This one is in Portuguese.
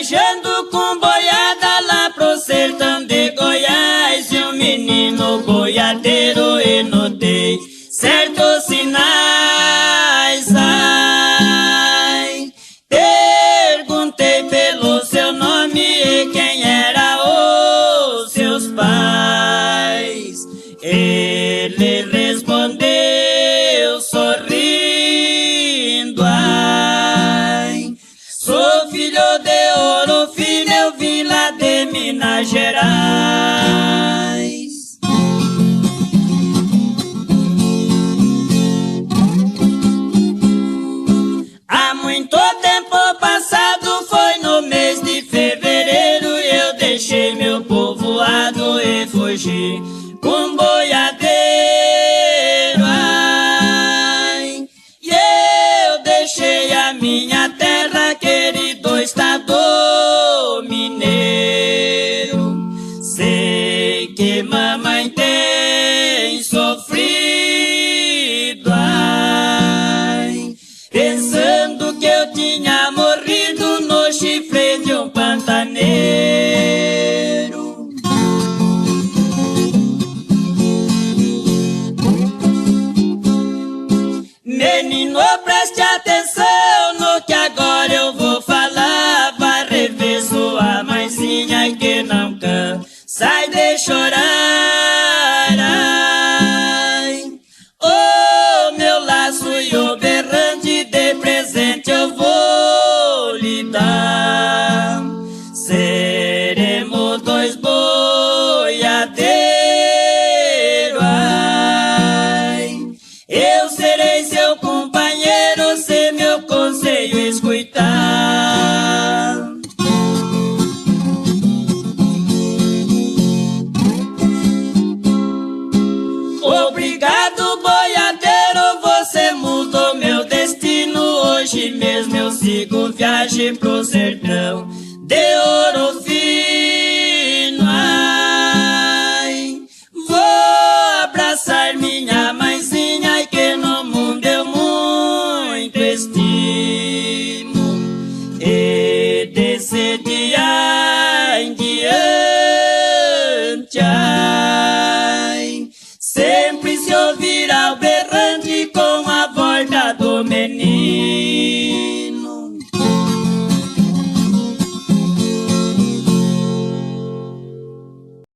viajando com boiada lá pro sertão de Goiás, e um menino boiadeiro e notei certos sinais. Ai, perguntei pelo seu nome e quem era os seus pais. Ele respondeu sorrindo: ai, sou filho de Ouro Fino, eu vim lá de Minas Gerais. Há muito tempo passado, foi no mês de fevereiro, eu deixei meu povoado e fugi com boiadeiro. Ai, e eu deixei a minha terra, querido estado mineiro. Sei que mamãe tem sofrido, ai, pensando que eu tinha morrido no chifre de um pantaneiro. Menino, preste atenção no que agora eu vou falar. Vai rever sua mãezinha que não cansa de chorar. Ai, oh, meu laço e o berrante de presente eu vou lhe dar. Seremos dois boiadeiros. Ai, eu serei seu companheiro se meu conselho escutar. Obrigado, boiadeiro, você mudou meu destino. Hoje mesmo eu sigo viagem pro sertão